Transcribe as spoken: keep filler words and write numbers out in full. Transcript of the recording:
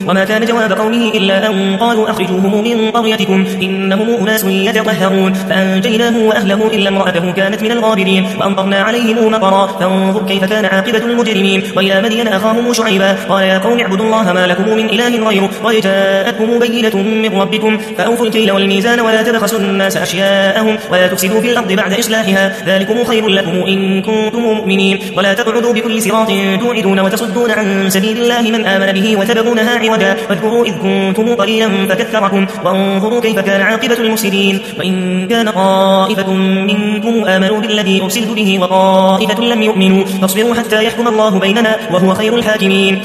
وما كان جواب قومه إلا أن قالوا أخرجوهم من قريتكم إنهم أناس يتطهرون فأنجيناه وأهله إلا امرأته كانت من الغابرين وأمطرنا عليهم مطرا فانظر كيف كان عاقبة المجرمين. وإلى مدين أخاهم شعيبا قال يا قوم اعبدوا الله ما لكم من إله غيره قد جاءتكم بينة من ربكم فأوفوا الكيل والميزان ولا تبخسوا الناس أشياءهم ولا تفسدوا في الأرض بعد إصلاحها ذلكم خير لكم إن كنتم مؤمنين. ولا تقعدوا بكل صراط توعدون وتصدون عن سبيل الله من آمن به وتبغونها عوجا واذكروا إذ كنتم قليلا فكثركم وانظروا كيف كان عاقبة المفسدين. وإن كان طائفة منكم آمنوا بالذي أرسلت به وطائفة لم يؤمنوا فاصبروا حتى يحكم الله بيننا وهو خير الحاكمين.